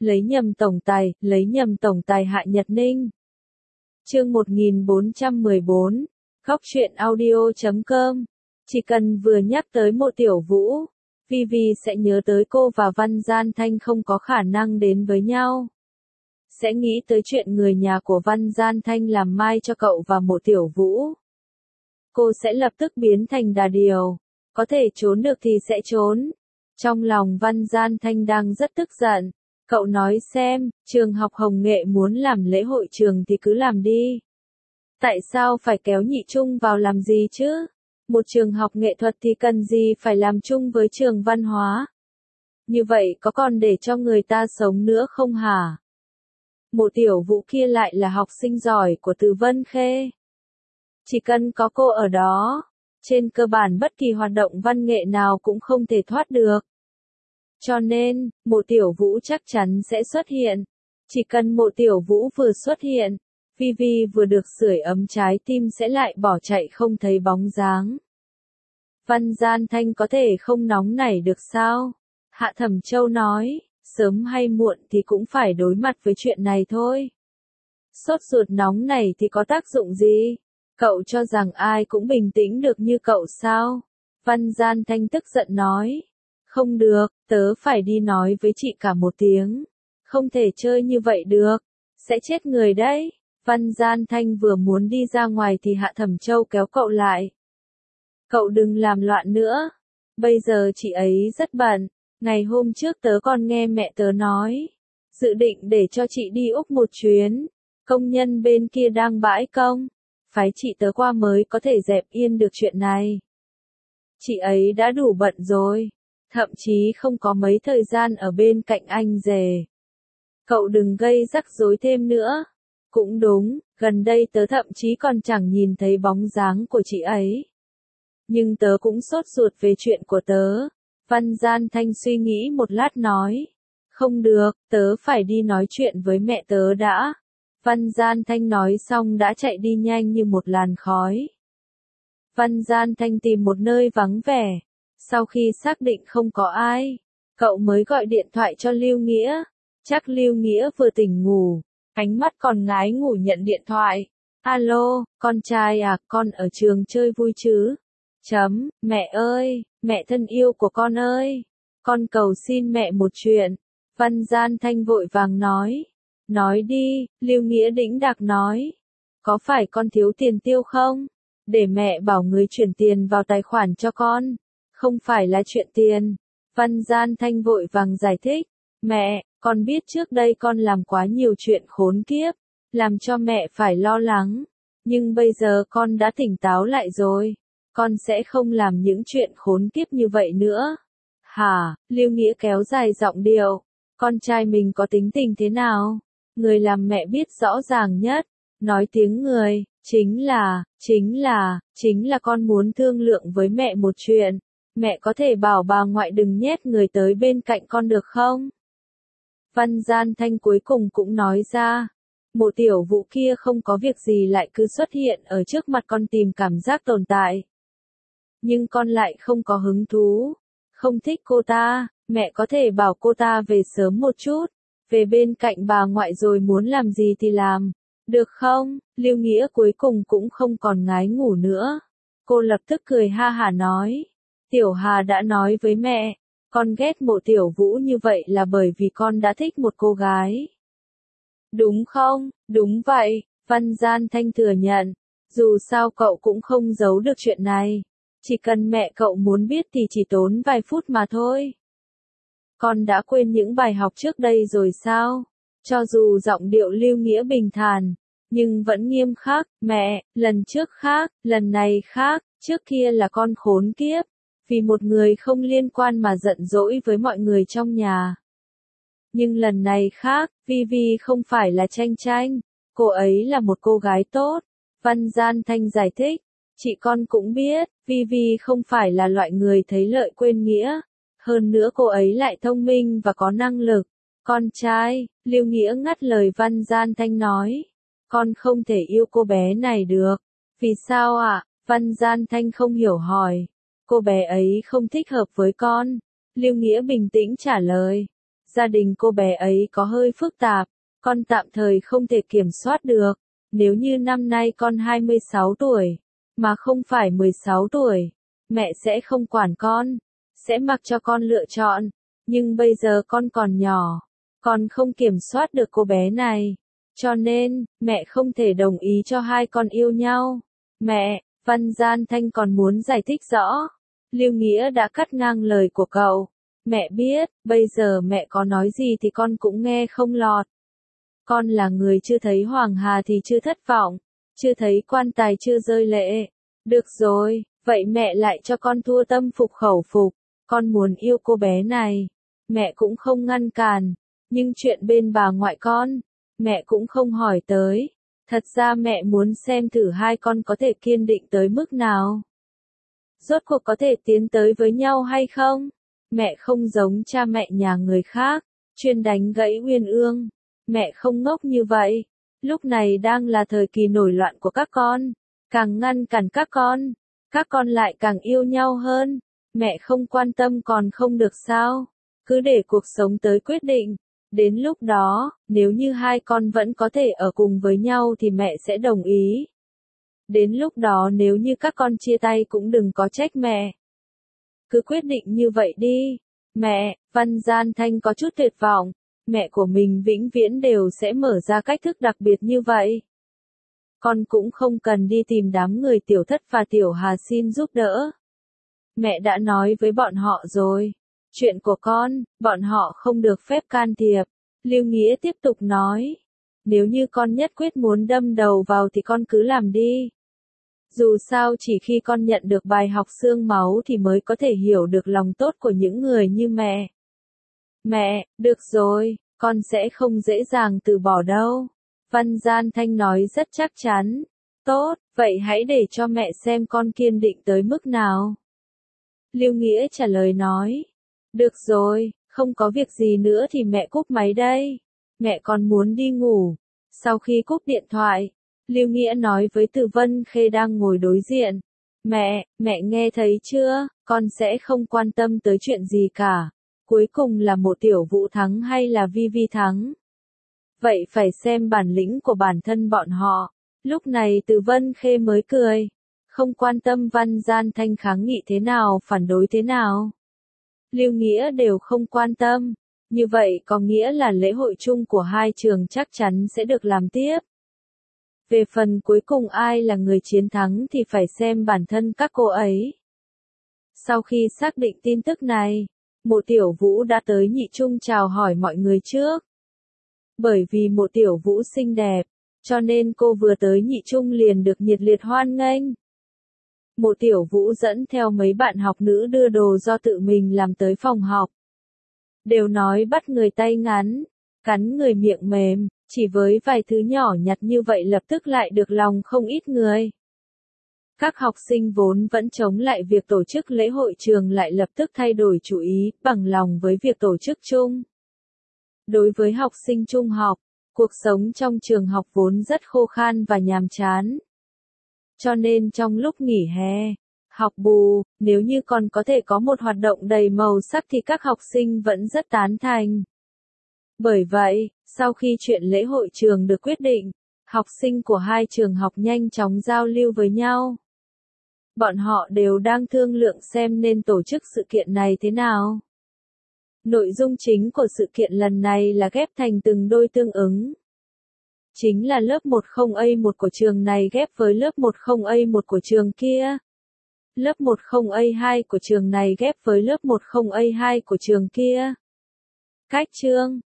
lấy nhầm tổng tài Hạ Nhật Ninh. Chương 1414, Góc truyện audio.com. Chỉ cần vừa nhắc tới Mộ Tiểu Vũ, Vivi sẽ nhớ tới cô và Văn Gian Thanh không có khả năng đến với nhau. Sẽ nghĩ tới chuyện người nhà của Văn Gian Thanh làm mai cho cậu và Mộ Tiểu Vũ. Cô sẽ lập tức biến thành đà điểu, có thể trốn được thì sẽ trốn. Trong lòng Văn Gian Thanh đang rất tức giận. Cậu nói xem, trường học Hồng Nghệ muốn làm lễ hội trường thì cứ làm đi. Tại sao phải kéo Nhị Trung vào làm gì chứ? Một trường học nghệ thuật thì cần gì phải làm chung với trường văn hóa? Như vậy có còn để cho người ta sống nữa không hả? Mộ Tiểu Vũ kia lại là học sinh giỏi của Từ Vân Khê. Chỉ cần có cô ở đó, trên cơ bản bất kỳ hoạt động văn nghệ nào cũng không thể thoát được. Cho nên, Mộ Tiểu Vũ chắc chắn sẽ xuất hiện. Chỉ cần Mộ Tiểu Vũ vừa xuất hiện, Vivi vừa được sưởi ấm trái tim sẽ lại bỏ chạy không thấy bóng dáng. Văn Gian Thanh có thể không nóng nảy được sao? Hạ Thẩm Châu nói, sớm hay muộn thì cũng phải đối mặt với chuyện này thôi. Sốt ruột nóng này thì có tác dụng gì? Cậu cho rằng ai cũng bình tĩnh được như cậu sao? Văn Gian Thanh tức giận nói. Không được, tớ phải đi nói với chị cả một tiếng. Không thể chơi như vậy được. Sẽ chết người đấy. Văn Gian Thanh vừa muốn đi ra ngoài thì Hạ Thẩm Châu kéo cậu lại. Cậu đừng làm loạn nữa. Bây giờ chị ấy rất bận. Ngày hôm trước tớ còn nghe mẹ tớ nói. Dự định để cho chị đi Úc một chuyến. Công nhân bên kia đang bãi công. Phái chị tớ qua mới có thể dẹp yên được chuyện này. Chị ấy đã đủ bận rồi. Thậm chí không có mấy thời gian ở bên cạnh anh rể. Cậu đừng gây rắc rối thêm nữa. Cũng đúng, gần đây tớ thậm chí còn chẳng nhìn thấy bóng dáng của chị ấy. Nhưng tớ cũng sốt ruột về chuyện của tớ. Văn Gian Thanh suy nghĩ một lát nói. Không được, tớ phải đi nói chuyện với mẹ tớ đã. Văn Gian Thanh nói xong đã chạy đi nhanh như một làn khói. Văn Gian Thanh tìm một nơi vắng vẻ. Sau khi xác định không có ai, cậu mới gọi điện thoại cho Lưu Nghĩa. Chắc Lưu Nghĩa vừa tỉnh ngủ, ánh mắt còn ngái ngủ nhận điện thoại. Alo, con trai à, con ở trường chơi vui chứ? Mẹ ơi, mẹ thân yêu của con ơi, con cầu xin mẹ một chuyện. Văn Gian Thanh vội vàng nói. Nói đi, Lưu Nghĩa đĩnh đạc nói. Có phải con thiếu tiền tiêu không? Để mẹ bảo người chuyển tiền vào tài khoản cho con. Không phải là chuyện tiền. Văn Gian Thanh vội vàng giải thích. Mẹ, con biết trước đây con làm quá nhiều chuyện khốn kiếp, làm cho mẹ phải lo lắng. Nhưng bây giờ con đã tỉnh táo lại rồi. Con sẽ không làm những chuyện khốn kiếp như vậy nữa. Hả? Lưu Nghĩa kéo dài giọng điệu. Con trai mình có tính tình thế nào? Người làm mẹ biết rõ ràng nhất. Nói tiếng người, chính là con muốn thương lượng với mẹ một chuyện. Mẹ có thể bảo bà ngoại đừng nhét người tới bên cạnh con được không? Văn Gian Thanh cuối cùng cũng nói ra. Mộ Tiểu Vũ kia không có việc gì lại cứ xuất hiện ở trước mặt con tìm cảm giác tồn tại. Nhưng con lại không có hứng thú. Không thích cô ta, mẹ có thể bảo cô ta về sớm một chút. Về bên cạnh bà ngoại rồi muốn làm gì thì làm. Được không? Lưu Nghĩa cuối cùng cũng không còn ngái ngủ nữa. Cô lập tức cười ha hả nói. Tiểu Hà đã nói với mẹ, con ghét Mộ Tiểu Vũ như vậy là bởi vì con đã thích một cô gái. Đúng không? Đúng vậy, Văn Gian Thanh thừa nhận. Dù sao cậu cũng không giấu được chuyện này. Chỉ cần mẹ cậu muốn biết thì chỉ tốn vài phút mà thôi. Con đã quên những bài học trước đây rồi sao? Cho dù giọng điệu Lưu Nghĩa bình thản, nhưng vẫn nghiêm khắc. Mẹ, lần trước khác, lần này khác, trước kia là con khốn kiếp. Vì một người không liên quan mà giận dỗi với mọi người trong nhà. Nhưng lần này khác, Vivi không phải là Tranh Tranh. Cô ấy là một cô gái tốt. Văn Gian Thanh giải thích. Chị con cũng biết, Vivi không phải là loại người thấy lợi quên nghĩa. Hơn nữa cô ấy lại thông minh và có năng lực. Con trai, Lưu Nghĩa ngắt lời Văn Gian Thanh nói. Con không thể yêu cô bé này được. Vì sao ạ? Văn Gian Thanh không hiểu hỏi. Cô bé ấy không thích hợp với con. Lưu Nghĩa bình tĩnh trả lời. Gia đình cô bé ấy có hơi phức tạp, con tạm thời không thể kiểm soát được. Nếu như năm nay con 26 tuổi, mà không phải 16 tuổi, mẹ sẽ không quản con, sẽ mặc cho con lựa chọn. Nhưng bây giờ con còn nhỏ, con không kiểm soát được cô bé này. Cho nên, mẹ không thể đồng ý cho hai con yêu nhau. Mẹ, Văn Gian Thanh còn muốn giải thích rõ. Lưu Nghĩa đã cắt ngang lời của cậu. Mẹ biết, bây giờ mẹ có nói gì thì con cũng nghe không lọt. Con là người chưa thấy Hoàng Hà thì chưa thất vọng, chưa thấy quan tài chưa rơi lệ. Được rồi, vậy mẹ lại cho con thua tâm phục khẩu phục. Con muốn yêu cô bé này. Mẹ cũng không ngăn cản. Nhưng chuyện bên bà ngoại con, mẹ cũng không hỏi tới. Thật ra mẹ muốn xem thử hai con có thể kiên định tới mức nào. Rốt cuộc có thể tiến tới với nhau hay không? Mẹ không giống cha mẹ nhà người khác, chuyên đánh gãy Uyên Ương. Mẹ không ngốc như vậy. Lúc này đang là thời kỳ nổi loạn của các con. Càng ngăn cản các con lại càng yêu nhau hơn. Mẹ không quan tâm còn không được sao? Cứ để cuộc sống tới quyết định. Đến lúc đó, nếu như hai con vẫn có thể ở cùng với nhau thì mẹ sẽ đồng ý. Đến lúc đó nếu như các con chia tay cũng đừng có trách mẹ. Cứ quyết định như vậy đi. Mẹ, Văn Gian Thanh có chút tuyệt vọng. Mẹ của mình vĩnh viễn đều sẽ mở ra cách thức đặc biệt như vậy. Con cũng không cần đi tìm đám người Tiểu Thất và Tiểu Hà xin giúp đỡ. Mẹ đã nói với bọn họ rồi. Chuyện của con, bọn họ không được phép can thiệp. Lưu Nghĩa tiếp tục nói. Nếu như con nhất quyết muốn đâm đầu vào thì con cứ làm đi. Dù sao chỉ khi con nhận được bài học xương máu thì mới có thể hiểu được lòng tốt của những người như mẹ. Mẹ, được rồi, con sẽ không dễ dàng từ bỏ đâu. Văn Gian Thanh nói rất chắc chắn. Tốt, vậy hãy để cho mẹ xem con kiên định tới mức nào. Lưu Nghĩa trả lời nói. Được rồi, không có việc gì nữa thì mẹ cúp máy đây. Mẹ còn muốn đi ngủ. Sau khi cúp điện thoại, Lưu Nghĩa nói với Từ Vân Khê đang ngồi đối diện. Mẹ nghe thấy chưa, con sẽ không quan tâm tới chuyện gì cả. Cuối cùng là Mộ Tiểu Vũ thắng hay là Vi Vi thắng. Vậy phải xem bản lĩnh của bản thân bọn họ. Lúc này Từ Vân Khê mới cười. Không quan tâm Văn Gian Thanh kháng nghị thế nào, phản đối thế nào. Lưu Nghĩa đều không quan tâm. Như vậy có nghĩa là lễ hội chung của hai trường chắc chắn sẽ được làm tiếp. Về phần cuối cùng ai là người chiến thắng thì phải xem bản thân các cô ấy. Sau khi xác định tin tức này, Mộ Tiểu Vũ đã tới nhị trung chào hỏi mọi người trước. Bởi vì Mộ Tiểu Vũ xinh đẹp, cho nên cô vừa tới nhị trung liền được nhiệt liệt hoan nghênh. Mộ Tiểu Vũ dẫn theo mấy bạn học nữ đưa đồ do tự mình làm tới phòng học. Đều nói bắt người tay ngắn, cắn người miệng mềm, chỉ với vài thứ nhỏ nhặt như vậy lập tức lại được lòng không ít người. Các học sinh vốn vẫn chống lại việc tổ chức lễ hội trường lại lập tức thay đổi chủ ý, bằng lòng với việc tổ chức chung. Đối với học sinh trung học, cuộc sống trong trường học vốn rất khô khan và nhàm chán. Cho nên trong lúc nghỉ hè, học bù, nếu như còn có thể có một hoạt động đầy màu sắc thì các học sinh vẫn rất tán thành. Bởi vậy, sau khi chuyện lễ hội trường được quyết định, học sinh của hai trường học nhanh chóng giao lưu với nhau. Bọn họ đều đang thương lượng xem nên tổ chức sự kiện này thế nào. Nội dung chính của sự kiện lần này là ghép thành từng đôi tương ứng. Chính là lớp 10A1 của trường này ghép với lớp 10A1 của trường kia. Lớp 10A2 của trường này ghép với lớp 10A2 của trường kia. Cách chương